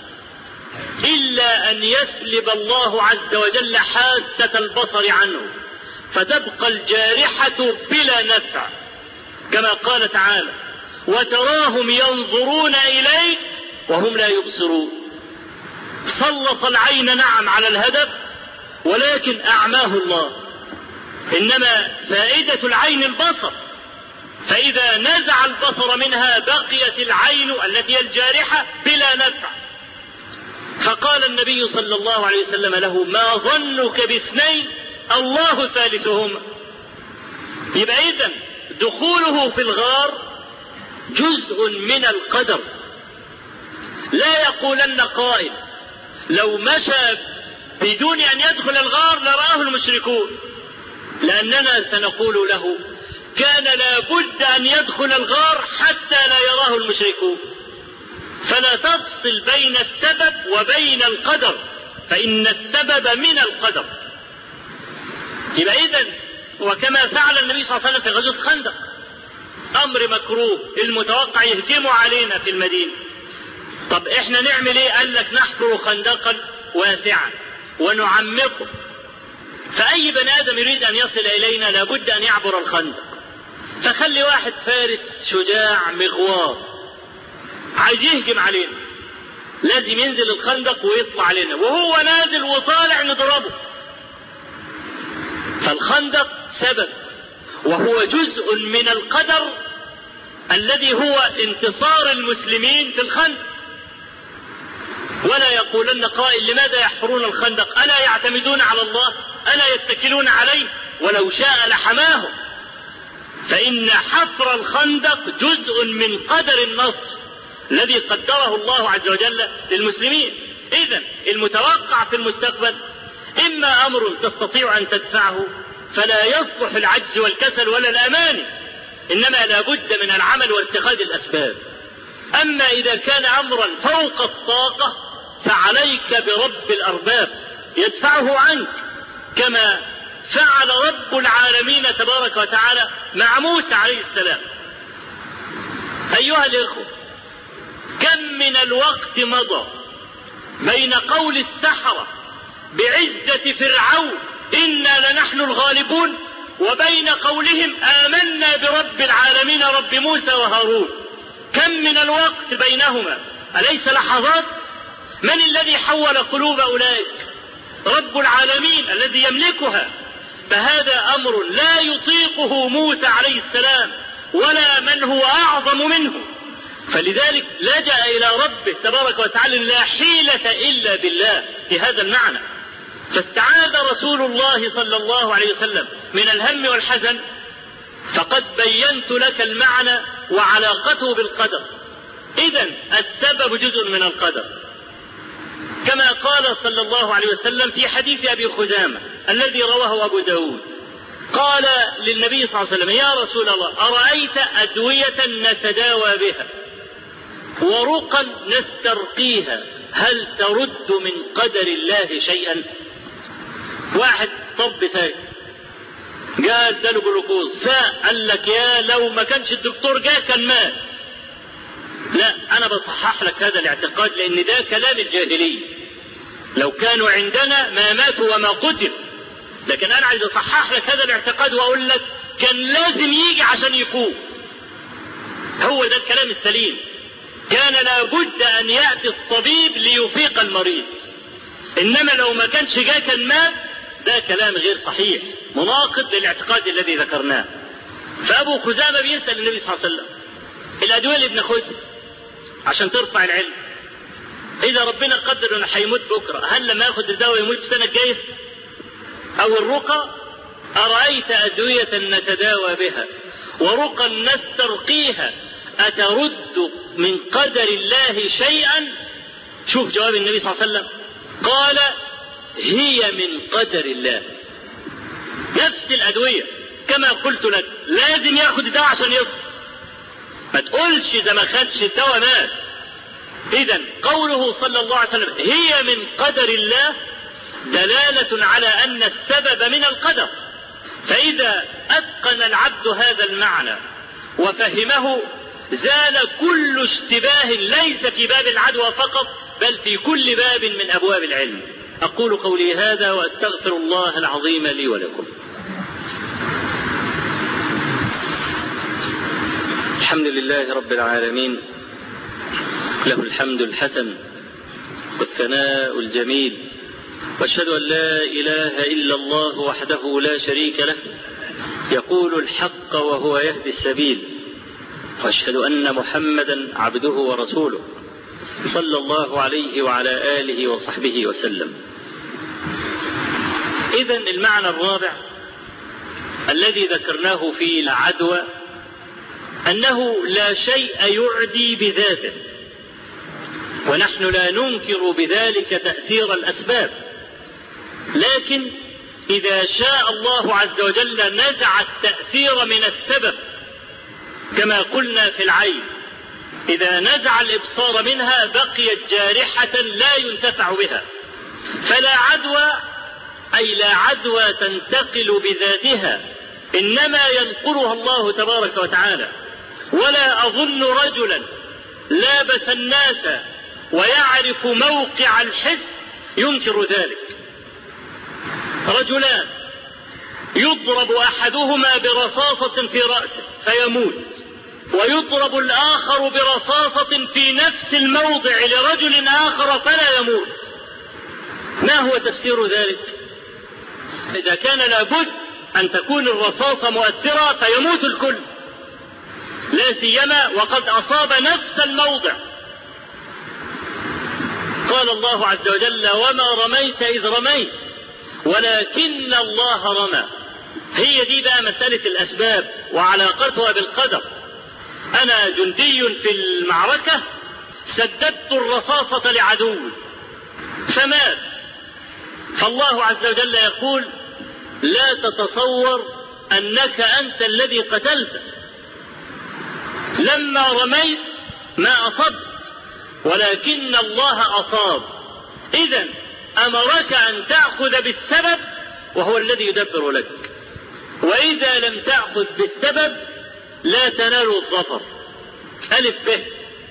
إلا أن يسلب الله عز وجل حاسة البصر عنه فتبقى الجارحة بلا نفع، كما قال تعالى وتراهم ينظرون إليك وهم لا يبصرون. سلط العين نعم على الهدف ولكن أعماه الله، إنما فائدة العين البصر، فإذا نزع البصر منها بقيت العين التي هي الجارحة بلا نفع. فقال النبي صلى الله عليه وسلم له ما ظنك باثنين الله ثالثهما. يبقى إذن دخوله في الغار جزء من القدر. لا يقولن قائل لو مشى بدون أن يدخل الغار لرآه المشركون، لأننا سنقول له كان لا بد أن يدخل الغار حتى لا يراه المشركون. فلا تفصل بين السبب وبين القدر، فإن السبب من القدر. يبقى إذن وكما فعل النبي صلى الله عليه وسلم في غزوة خندق، أمر مكروه المتوقع يهجموا علينا في المدينة. طب إحنا نعمل إيه؟ قال لك نحفر خندقا واسعا ونعمقه، فأي بني آدم يريد أن يصل إلينا لابد أن يعبر الخندق. فخلي واحد فارس شجاع مغوار عايز يهجم علينا، لازم ينزل الخندق ويطلع علينا، وهو نازل وطالع نضربه. فالخندق سبب وهو جزء من القدر الذي هو انتصار المسلمين في الخندق. ولا يقولن قائل لماذا يحفرون الخندق؟ ألا يعتمدون على الله؟ ألا يتكلون عليه؟ ولو شاء لحماهم. فإن حفر الخندق جزء من قدر النصر الذي قدره الله عز وجل للمسلمين. إذن المتوقع في المستقبل إما أمر تستطيع أن تدفعه فلا يصلح العجز والكسل ولا الأماني، إنما لا بد من العمل واتخاذ الأسباب. أما إذا كان أمرا فوق الطاقة فعليك برب الأرباب يدفعه عنك، كما فعل رب العالمين تبارك وتعالى مع موسى عليه السلام. أيها الإخوة، كم من الوقت مضى بين قول السحرة بعزة فرعون إنا لنحن الغالبون وبين قولهم آمنا برب العالمين رب موسى وهارون. كم من الوقت بينهما؟ أليس لحظات؟ من الذي حول قلوب أولئك؟ رب العالمين الذي يملكها. فهذا أمر لا يطيقه موسى عليه السلام ولا من هو أعظم منه، فلذلك لجأ إلى ربه تبارك وتعالى لا حيلة إلا بالله في هذا المعنى. فاستعاذ رسول الله صلى الله عليه وسلم من الهم والحزن، فقد بينت لك المعنى وعلاقته بالقدر. إذن السبب جزء من القدر، كما قال صلى الله عليه وسلم في حديث أبي خزامة الذي رواه أبو داود، قال للنبي صلى الله عليه وسلم: يا رسول الله، أرأيت أدوية نتداوى بها ورقا نسترقيها، هل ترد من قدر الله شيئا؟ واحد طب ساكت جاء اداله جلوكوز فقال لك يا لو ما كانش الدكتور جاء كان مات. لا، انا بصحح لك هذا الاعتقاد لان ده كلام الجاهلية، لو كانوا عندنا ما ماتوا وما قتل. لكن انا عايز اصحح لك هذا الاعتقاد واقول لك كان لازم يجي عشان يفوق. هو ده الكلام السليم، كان لابد ان يأتي الطبيب ليفيق المريض، انما لو ما كانش جاء كان مات، ده كلام غير صحيح مناقض للاعتقاد الذي ذكرناه. فابو خزامة بيسأل النبي صلى الله عليه وسلم: الادوية اللي بناخدها عشان ترفع العلم، اذا ربنا قدر انه هيموت بكره، هل لما ياخد الدواء يموت السنة الجاية؟ او الرقى: أرأيت أدوية نتداوى بها ورقا نسترقيها أترد من قدر الله شيئا؟ شوف جواب النبي صلى الله عليه وسلم، قال: هي من قدر الله. نفس الأدوية كما قلت لك، لازم يأخذ الدواء عشان يصبر، ما تقولش إذا ما خدش الدواء مات. إذن قوله صلى الله عليه وسلم هي من قدر الله دلالة على أن السبب من القدر. فإذا أتقن العبد هذا المعنى وفهمه زال كل اشتباه ليس في باب العدوى فقط، بل في كل باب من أبواب العلم. أقول قولي هذا وأستغفر الله العظيم لي ولكم. الحمد لله رب العالمين، له الحمد الحسن والثناء الجميل، واشهد ان لا اله الا الله وحده لا شريك له يقول الحق وهو يهدي السبيل، واشهد ان محمدا عبده ورسوله صلى الله عليه وعلى اله وصحبه وسلم. اذن المعنى الرابع الذي ذكرناه في العدوى انه لا شيء يعدي بذاته، ونحن لا ننكر بذلك تأثير الأسباب، لكن إذا شاء الله عز وجل نزع التأثير من السبب، كما قلنا في العين، إذا نزع الإبصار منها بقيت جارحة لا ينتفع بها. فلا عدوى، أي لا عدوى تنتقل بذاتها، إنما ينقلها الله تبارك وتعالى. ولا أظن رجلا لابس الناس ويعرف موقع الحس ينكر ذلك. رجلان يضرب أحدهما برصاصة في رأسه فيموت، ويضرب الآخر برصاصة في نفس الموضع لرجل آخر فلا يموت. ما هو تفسير ذلك؟ إذا كان لابد أن تكون الرصاصة مؤثرة فيموت الكل، لا سيما وقد أصاب نفس الموضع. قال الله عز وجل: وما رميت إذ رميت ولكن الله رمى. هي دي بقى مسألة الأسباب وعلاقتها بالقدر. أنا جندي في المعركة سددت الرصاصة لعدو فمات، فالله عز وجل يقول: لا تتصور أنك أنت الذي قتلت، لما رميت ما أصبت ولكن الله أصاب. إذن أمرك أن تأخذ بالسبب وهو الذي يدبر لك، وإذا لم تأخذ بالسبب لا تنال الظفر. ألف به،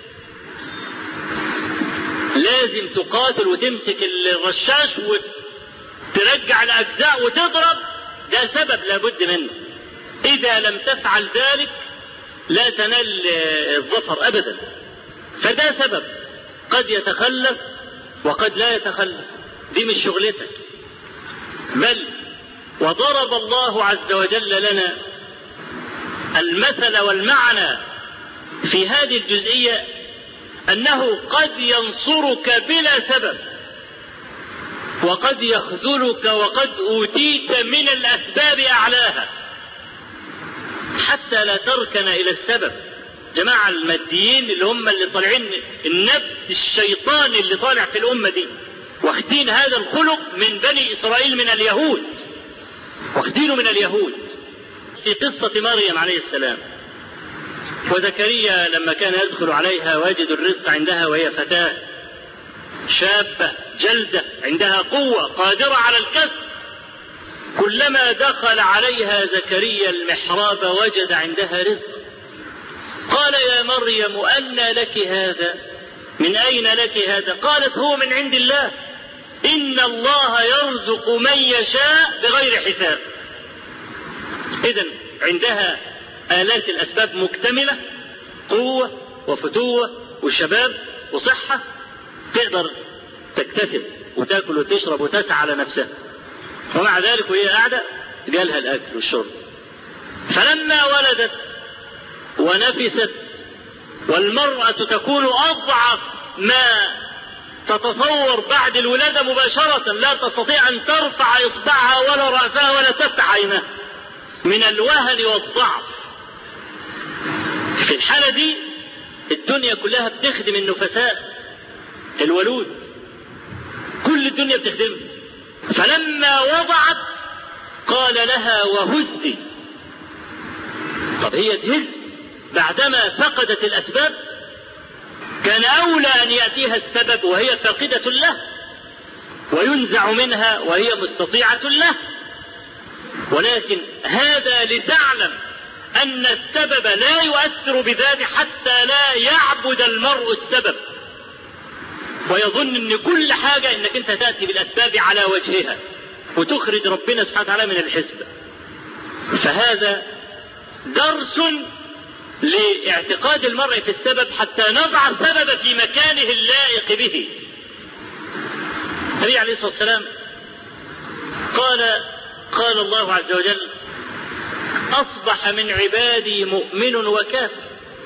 لازم تقاتل وتمسك الرشاش وترجع الأجزاء وتضرب، ده سبب لابد منه. إذا لم تفعل ذلك لا تنال الظفر أبدا. فده سبب قد يتخلف وقد لا يتخلف، دي مش شغلتك. بل وضرب الله عز وجل لنا المثل والمعنى في هذه الجزئية أنه قد ينصرك بلا سبب. وقد يخذلك وقد أوتيت من الأسباب أعلاها حتى لا تركن إلى السبب. جماعة الماديين اللي طالعين النبت الشيطاني اللي طالع في الأمة دي، واخدين هذا الخلق من بني إسرائيل من اليهود، واخدينه من اليهود. في قصة مريم عليه السلام وزكريا لما كان يدخل عليها ويجد الرزق عندها وهي فتاة شابة جلدة عندها قوة قادرة على الكسب، كلما دخل عليها زكريا المحراب وجد عندها رزق. قال يا مريم أنى لك هذا؟ من أين لك هذا؟ قالت هو من عند الله، إن الله يرزق من يشاء بغير حساب. إذن عندها آلات الأسباب مكتملة، قوة وفتوة وشباب وصحة، تقدر تكتسب وتأكل وتشرب وتسعى على نفسها، ومع ذلك وهي قاعدة جالها الأكل والشرب. فلما ولدت ونفست، والمرأة تكون أضعف ما تتصور بعد الولادة مباشرة، لا تستطيع أن ترفع إصبعها ولا رأسها ولا تفتح عينها من الوهن والضعف. في الحالة دي الدنيا كلها بتخدم النفساء الولود، كل الدنيا بتخدمها. فلما وضعت قال لها وهزي. طب هي تهز بعدما فقدت الأسباب؟ كان أولى أن يأتيها السبب وهي فاقدة له، وينزع منها وهي مستطيعة له. ولكن هذا لتعلم أن السبب لا يؤثر بذاته حتى لا يعبد المرء السبب ويظن أن كل حاجة أنك أنت تأتي بالأسباب على وجهها وتخرج ربنا سبحانه وتعالى من الحسبة. فهذا درس لاعتقاد المرء في السبب حتى نضع السبب في مكانه اللائق به. النبي عليه الصلاة والسلام قال الله عز وجل أصبح من عبادي مؤمن وكافر،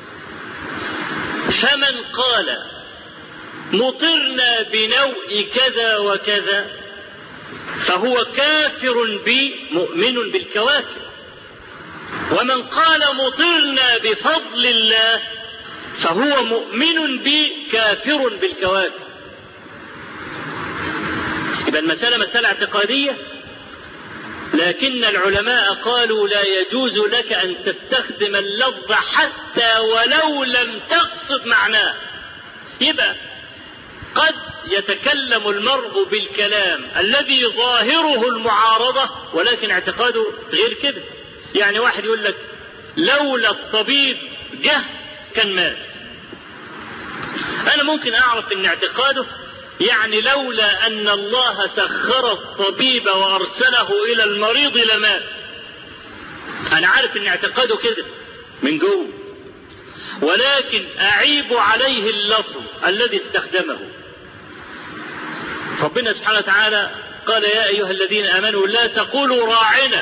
فمن قال مطرنا بنوء كذا وكذا فهو كافر بي مؤمن بالكواكب، ومن قال مطرنا بفضل الله فهو مؤمن بي كافر بالكواكب. يبقى المسألة مسألة اعتقادية، لكن العلماء قالوا لا يجوز لك أن تستخدم اللفظ حتى ولو لم تقصد معناه. يبقى قد يتكلم المرء بالكلام الذي ظاهره المعارضة ولكن اعتقاده غير كده. يعني واحد يقول لك لولا الطبيب جه كان مات. أنا ممكن أعرف أن اعتقاده يعني لولا أن الله سخر الطبيب وأرسله إلى المريض لمات. أنا عارف أن اعتقاده كده من جوه، ولكن أعيب عليه اللفظ الذي استخدمه. ربنا سبحانه وتعالى قال يا أيها الذين آمنوا لا تقولوا راعنا،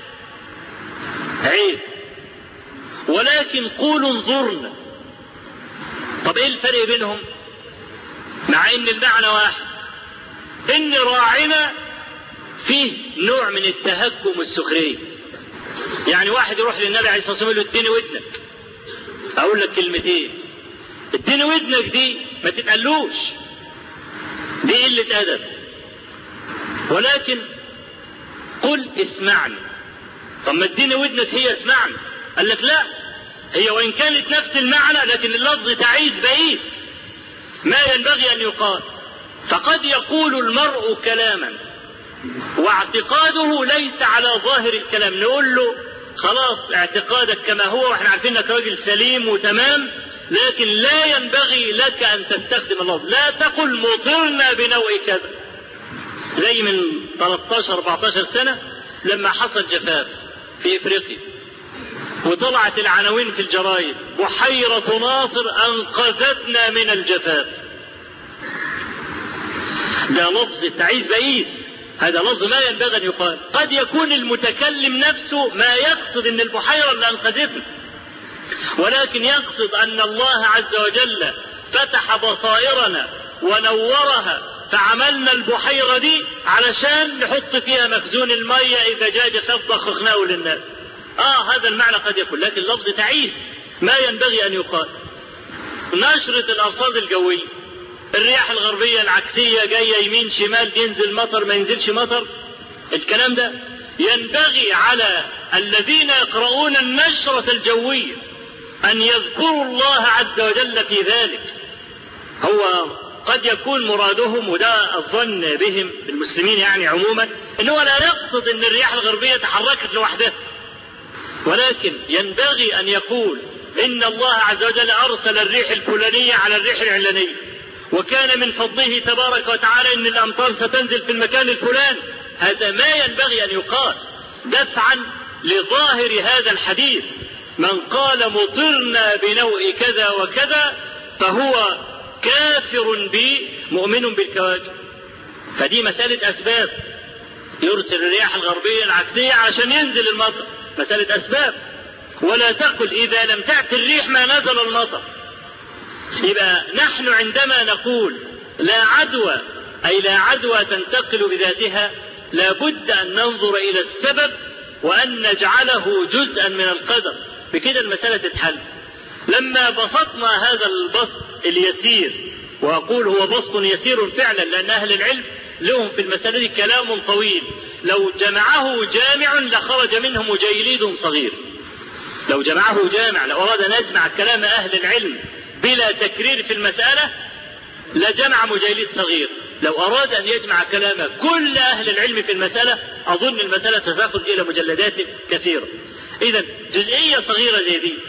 عيب، ولكن قولوا انظرنا. طب ايه الفرق بينهم مع ان المعنى واحد؟ ان راعنا فيه نوع من التهكم والسخرية. يعني واحد يروح للنبي عليه الصلاة والسلام يقول له اديني ودنك، اقول لك كلمتين، اديني ودنك دي ما تتقالوش، دي قلة ادب، ولكن قل اسمعني. طب ما اديني ودنك هي اسمعني، قال لك لا، هي وإن كانت نفس المعنى لكن اللفظ تعيس بئيس ما ينبغي أن يقال. فقد يقول المرء كلاما واعتقاده ليس على ظاهر الكلام، نقول له خلاص اعتقادك كما هو واحنا عارفين انك راجل سليم وتمام، لكن لا ينبغي لك أن تستخدم اللفظ. لا تقل مطرنا بنوء كذا. زي من 13-14 سنة لما حصل جفاف في إفريقيا وطلعت العناوين في الجرايد بحيرة ناصر أنقذتنا من الجفاف. ده لفظ تعيس بئيس، هذا لفظ ما ينبغي أن يقال. قد يكون المتكلم نفسه ما يقصد أن البحيرة اللي أنقذتنا، ولكن يقصد أن الله عز وجل فتح بصائرنا ونورها فعملنا البحيرة دي علشان نحط فيها مخزون المية إذا جاء جفاف ضخخناه للناس. هذا المعنى قد يكون، لكن اللفظ تعيس ما ينبغي أن يقال. نشرة الأرصاد الجوية، الرياح الغربية العكسية جاية يمين شمال، ينزل مطر ما ينزلش مطر، الكلام ده ينبغي على الذين يقرؤون النشرة الجوية أن يذكروا الله عز وجل في ذلك. هو قد يكون مرادهم، وده الظن بهم المسلمين يعني عموما، أنه لا يقصد أن الرياح الغربية تحركت لوحدها، ولكن ينبغي أن يقول إن الله عز وجل أرسل الريح الفلانية على الريح العلانية، وكان من فضله تبارك وتعالى أن الأمطار ستنزل في المكان الفلاني. هذا ما ينبغي أن يقال دفعا لظاهر هذا الحديث. من قال مطرنا بنوء كذا وكذا فهو كافر بي مؤمن بالكواكب. فدي مسألة أسباب، يرسل الرياح الغربية العكسية عشان ينزل المطر، مسألة أسباب. ولا تقل إذا لم تأتي الريح ما نزل المطر. يبقى نحن عندما نقول لا عدوى، أي لا عدوى تنتقل بذاتها، لابد أن ننظر إلى السبب وأن نجعله جزءا من القدر، بكده المسألة تتحل. لما بسطنا هذا البسط اليسير، وأقول هو بسط يسير فعلا لأن أهل العلم لهم في المسألة كلام طويل، لو جمعه جامع لخرج منه مجيليد صغير. لو جمعه جامع، لو أراد أن يجمع كلام أهل العلم بلا تكرير في المسألة لجمع مجيليد صغير. لو أراد أن يجمع كلام كل أهل العلم في المسألة أظن المسألة ستأخذ إلى مجلدات كثيرة. إذن جزئية صغيرة زي دي،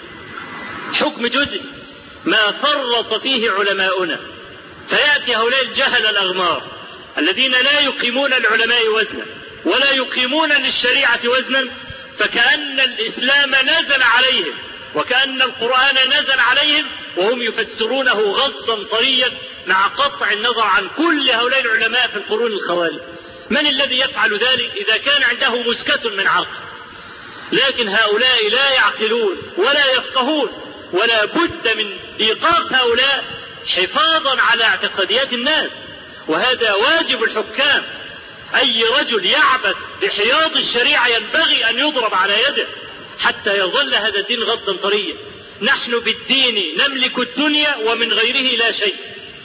حكم جزء ما فرط فيه علماؤنا، فيأتي هؤلاء الجهل الأغمار الذين لا يقيمون العلماء وزنا ولا يقيمون للشريعة وزنا، فكأن الإسلام نزل عليهم وكأن القرآن نزل عليهم وهم يفسرونه غضا طريا مع قطع النظر عن كل هؤلاء العلماء في القرون الخوالي. من الذي يفعل ذلك إذا كان عنده مسكة من عقل؟ لكن هؤلاء لا يعقلون ولا يفقهون، ولا بد من إيقاف هؤلاء حفاظا على اعتقاديات الناس، وهذا واجب الحكام. أي رجل يعبث بحياض الشريعة ينبغي أن يضرب على يده حتى يظل هذا الدين غضا طريا. نحن بالدين نملك الدنيا ومن غيره لا شيء.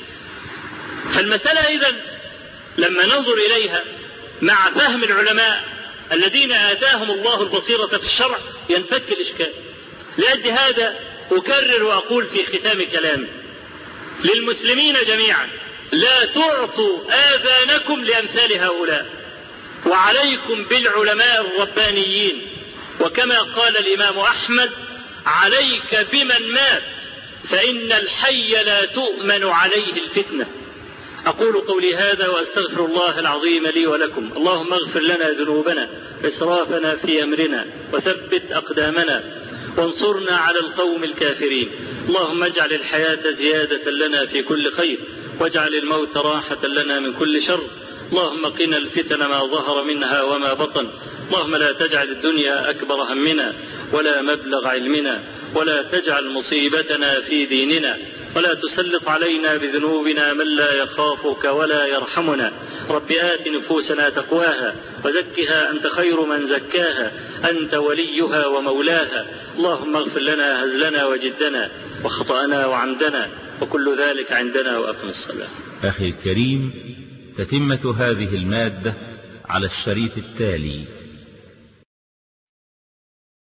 فالمسألة إذن لما ننظر إليها مع فهم العلماء الذين آتاهم الله البصيرة في الشرع ينفك الإشكال. لأجل هذا أكرر وأقول في ختام كلامي للمسلمين جميعا: لا تعطوا آذانكم لأمثال هؤلاء، وعليكم بالعلماء الربانيين. وكما قال الإمام أحمد: عليك بمن مات فإن الحي لا تؤمن عليه الفتنة. أقول قولي هذا وأستغفر الله العظيم لي ولكم. اللهم اغفر لنا ذنوبنا وإسرافنا في أمرنا وثبت أقدامنا وانصرنا على القوم الكافرين. اللهم اجعل الحياة زيادة لنا في كل خير واجعل الموت راحة لنا من كل شر. اللهم قنا الفتن ما ظهر منها وما بطن. اللهم لا تجعل الدنيا أكبر همنا ولا مبلغ علمنا ولا تجعل مصيبتنا في ديننا ولا تسلط علينا بذنوبنا من لا يخافك ولا يرحمنا. رب آت نفوسنا تقواها وزكها أنت خير من زكاها أنت وليها ومولاها. اللهم اغفر لنا هزلنا وجدنا وخطأنا وعمدنا وكل ذلك عندنا وأقم الصلاة. أخي الكريم، تتمة هذه المادة على الشريط التالي.